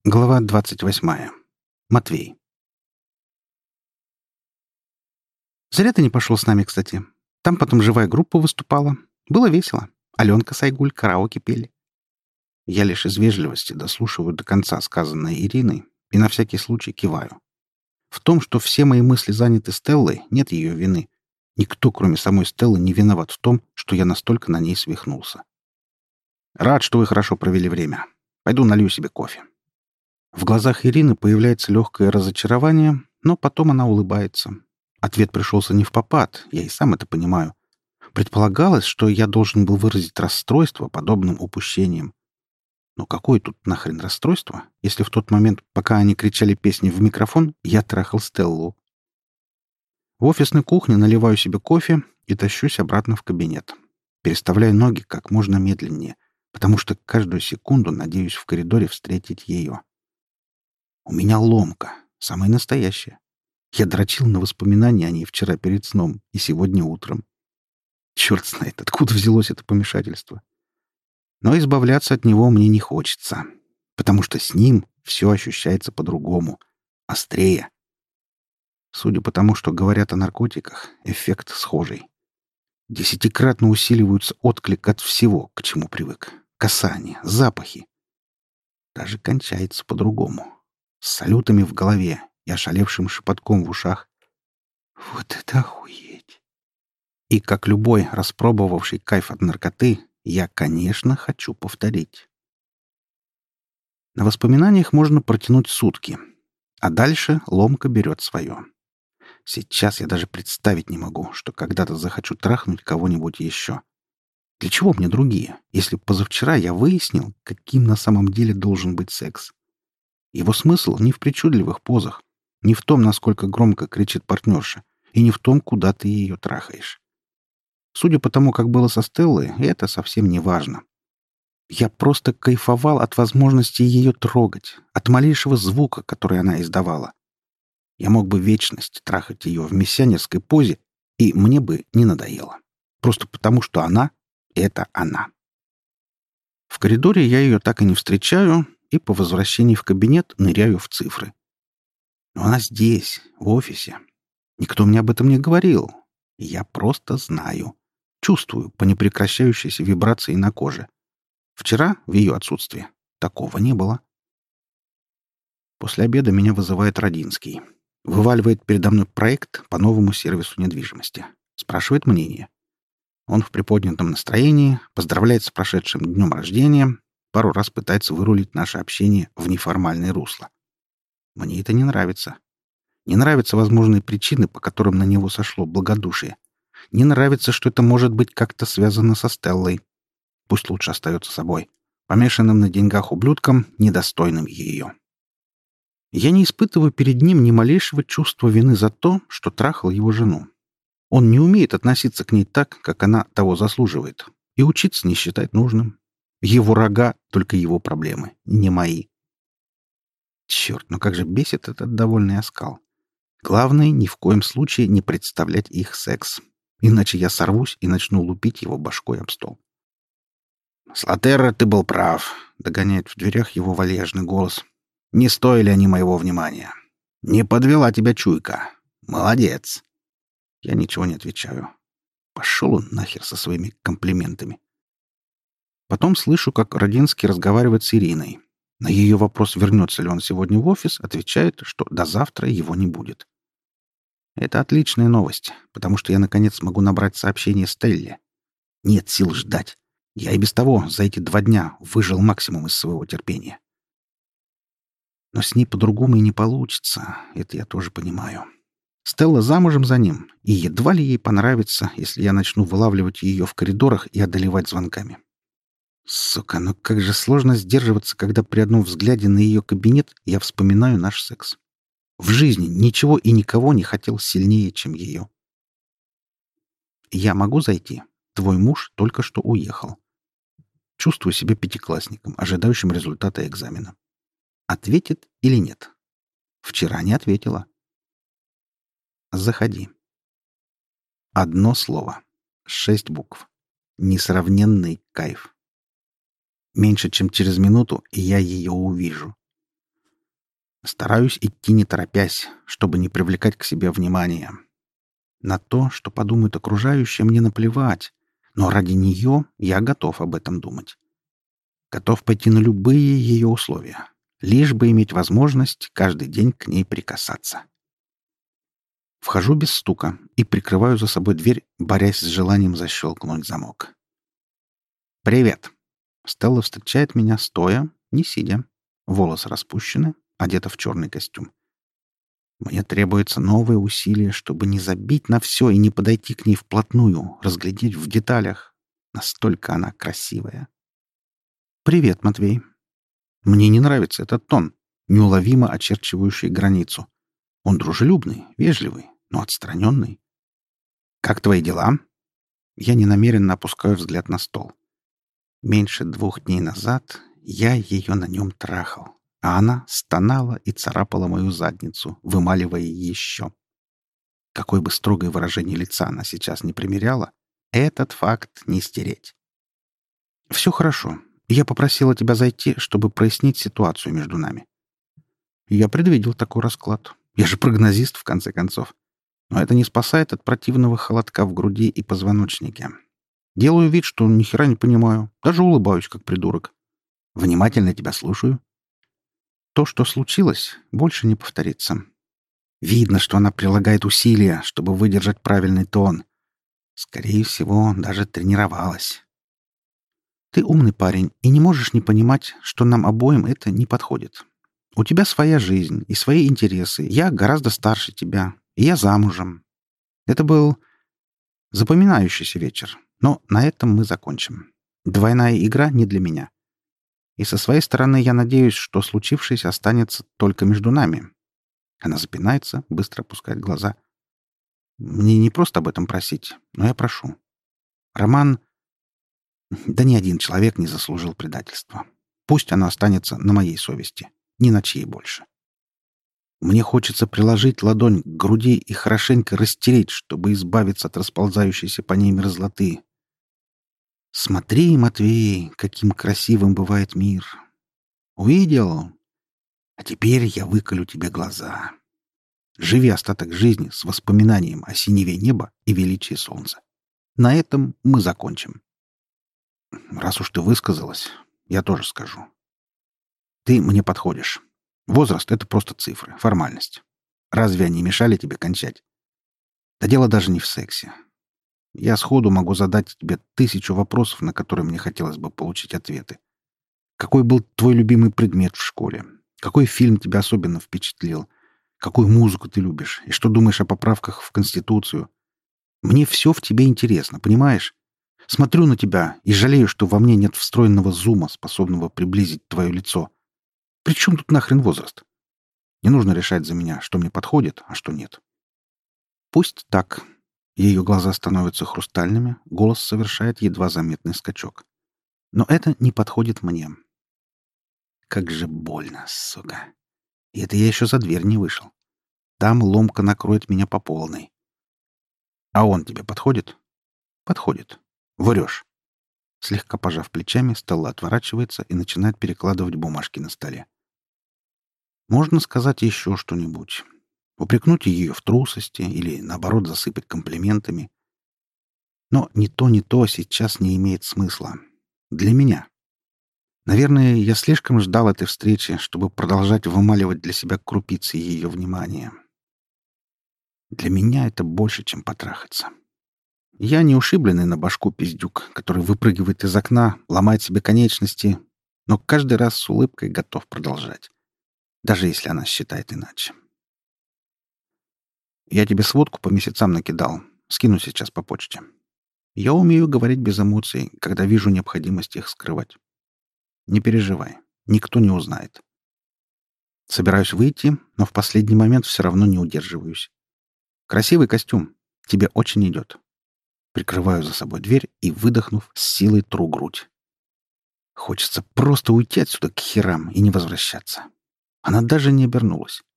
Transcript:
Глава 28. Матвей. Зря ты не пошел с нами, кстати. Там потом живая группа выступала. Было весело. Аленка с Айгуль караоке пели. Я лишь из вежливости дослушиваю до конца сказанное Ириной и на всякий случай киваю. В том, что все мои мысли заняты Стеллой, нет ее вины. Никто, кроме самой Стеллы, не виноват в том, что я настолько на ней свихнулся. Рад, что вы хорошо провели время. Пойду налью себе кофе. В глазах Ирины появляется легкое разочарование, но потом она улыбается. Ответ пришелся не впопад, я и сам это понимаю. Предполагалось, что я должен был выразить расстройство подобным упущением. Но какое тут нахрен расстройство, если в тот момент, пока они кричали песни в микрофон, я трахал Стеллу? В офисной кухне наливаю себе кофе и тащусь обратно в кабинет. Переставляю ноги как можно медленнее, потому что каждую секунду надеюсь в коридоре встретить ее. У меня ломка, самая настоящая. Я дрочил на воспоминания о ней вчера перед сном и сегодня утром. Черт знает, откуда взялось это помешательство. Но избавляться от него мне не хочется, потому что с ним все ощущается по-другому, острее. Судя по тому, что говорят о наркотиках, эффект схожий. Десятикратно усиливается отклик от всего, к чему привык. Касания, запахи. Даже кончается по-другому. С салютами в голове и ошалевшим шепотком в ушах. Вот это охуеть! И как любой, распробовавший кайф от наркоты, я, конечно, хочу повторить. На воспоминаниях можно протянуть сутки, а дальше ломка берет свое. Сейчас я даже представить не могу, что когда-то захочу трахнуть кого-нибудь еще. Для чего мне другие, если позавчера я выяснил, каким на самом деле должен быть секс? Его смысл не в причудливых позах, не в том, насколько громко кричит партнерша, и не в том, куда ты ее трахаешь. Судя по тому, как было со Стеллой, это совсем не важно. Я просто кайфовал от возможности ее трогать, от малейшего звука, который она издавала. Я мог бы вечность трахать ее в миссионерской позе, и мне бы не надоело. Просто потому, что она — это она. В коридоре я ее так и не встречаю, и по возвращении в кабинет ныряю в цифры. Но она здесь, в офисе. Никто мне об этом не говорил. Я просто знаю. Чувствую по непрекращающейся вибрации на коже. Вчера, в ее отсутствие, такого не было. После обеда меня вызывает Родинский. Вываливает передо мной проект по новому сервису недвижимости. Спрашивает мнение. Он в приподнятом настроении, поздравляет с прошедшим днем рождения, пару раз пытается вырулить наше общение в неформальное русло. Мне это не нравится. Не нравятся возможные причины, по которым на него сошло благодушие. Не нравится, что это может быть как-то связано со Стеллой. Пусть лучше остается собой, помешанным на деньгах ублюдком, недостойным ее. Я не испытываю перед ним ни малейшего чувства вины за то, что трахал его жену. Он не умеет относиться к ней так, как она того заслуживает, и учиться не считает нужным. Его рога — только его проблемы, не мои. Черт, ну как же бесит этот довольный оскал. Главное, ни в коем случае не представлять их секс. Иначе я сорвусь и начну лупить его башкой об стол. «Слатерра, ты был прав», — догоняет в дверях его вальяжный голос. «Не стоили они моего внимания. Не подвела тебя чуйка. Молодец». Я ничего не отвечаю. Пошел он нахер со своими комплиментами. Потом слышу, как Родинский разговаривает с Ириной. На ее вопрос, вернется ли он сегодня в офис, отвечает, что до завтра его не будет. Это отличная новость, потому что я, наконец, смогу набрать сообщение Стелле. Нет сил ждать. Я и без того за эти 2 дня выжил максимум из своего терпения. Но с ней по-другому и не получится, это я тоже понимаю. Стелла замужем за ним, и едва ли ей понравится, если я начну вылавливать ее в коридорах и одолевать звонками. Сука, ну как же сложно сдерживаться, когда при одном взгляде на ее кабинет я вспоминаю наш секс. В жизни ничего и никого не хотел сильнее, чем ее. «Я могу зайти? Твой муж только что уехал. Чувствую себя пятиклассником, ожидающим результата экзамена. Ответит или нет? Вчера не ответила. Заходи». Одно слово. 6 букв. Несравненный кайф. Меньше чем через минуту, и я ее увижу. Стараюсь идти не торопясь, чтобы не привлекать к себе внимания. На то, что подумают окружающие, мне наплевать, но ради нее я готов об этом думать. Готов пойти на любые ее условия, лишь бы иметь возможность каждый день к ней прикасаться. Вхожу без стука и прикрываю за собой дверь, борясь с желанием защелкнуть замок. «Привет!» Стелла встречает меня стоя, не сидя. Волосы распущены, одета в черный костюм. Мне требуется новое усилие, чтобы не забить на все и не подойти к ней вплотную, разглядеть в деталях. Настолько она красивая. «Привет, Матвей». Мне не нравится этот тон, неуловимо очерчивающий границу. Он дружелюбный, вежливый, но отстраненный. «Как твои дела?» Я ненамеренно опускаю взгляд на стол. Меньше 2 дней назад я ее на нем трахал, а она стонала и царапала мою задницу, вымаливая еще. Какое бы строгое выражение лица она сейчас не примеряла, этот факт не стереть. «Все хорошо. Я попросила тебя зайти, чтобы прояснить ситуацию между нами». Я предвидел такой расклад. Я же прогнозист, в конце концов. Но это не спасает от противного холодка в груди и позвоночнике. Делаю вид, что ни хера не понимаю. Даже улыбаюсь, как придурок. Внимательно тебя слушаю. То, что случилось, больше не повторится. Видно, что она прилагает усилия, чтобы выдержать правильный тон. Скорее всего, даже тренировалась. Ты умный парень и не можешь не понимать, что нам обоим это не подходит. У тебя своя жизнь и свои интересы. Я гораздо старше тебя, и я замужем. Это был запоминающийся вечер, но на этом мы закончим. Двойная игра не для меня. И со своей стороны я надеюсь, что случившееся останется только между нами. Она запинается, быстро опускает глаза. Мне не просто об этом просить, но я прошу. Роман... Да ни один человек не заслужил предательства. Пусть оно останется на моей совести, ни на чьей больше. Мне хочется приложить ладонь к груди и хорошенько растереть, чтобы избавиться от расползающейся по ней мерзлоты. Смотри, Матвей, каким красивым бывает мир. Увидел? А теперь я выколю тебе глаза. Живи остаток жизни с воспоминанием о синеве неба и величии солнца. На этом мы закончим. Раз уж ты высказалась, я тоже скажу. Ты мне подходишь. Возраст — это просто цифры, формальность. Разве они мешали тебе кончать? Да дело даже не в сексе. Я сходу могу задать тебе 1000 вопросов, на которые мне хотелось бы получить ответы. Какой был твой любимый предмет в школе? Какой фильм тебя особенно впечатлил? Какую музыку ты любишь? И что думаешь о поправках в Конституцию? Мне все в тебе интересно, понимаешь? Смотрю на тебя и жалею, что во мне нет встроенного зума, способного приблизить твое лицо. При чем тут нахрен возраст? Не нужно решать за меня, что мне подходит, а что нет. Пусть так. Ее глаза становятся хрустальными, голос совершает едва заметный скачок. Но это не подходит мне. Как же больно, сука. И это я еще за дверь не вышел. Там ломка накроет меня по полной. А он тебе подходит? Подходит. Врешь. Слегка пожав плечами, Стелла отворачивается и начинает перекладывать бумажки на столе. Можно сказать еще что-нибудь. Упрекнуть ее в трусости или, наоборот, засыпать комплиментами. Но ни то, ни то сейчас не имеет смысла. Для меня. Наверное, я слишком ждал этой встречи, чтобы продолжать вымаливать для себя крупицы ее внимания. Для меня это больше, чем потрахаться. Я не ушибленный на башку пиздюк, который выпрыгивает из окна, ломает себе конечности, но каждый раз с улыбкой готов продолжать. Даже если она считает иначе. Я тебе сводку по месяцам накидал. Скину сейчас по почте. Я умею говорить без эмоций, когда вижу необходимость их скрывать. Не переживай. Никто не узнает. Собираюсь выйти, но в последний момент все равно не удерживаюсь. Красивый костюм. Тебе очень идет. Прикрываю за собой дверь и, выдохнув, с силой тру грудь. Хочется просто уйти отсюда к херам и не возвращаться. Она даже не обернулась.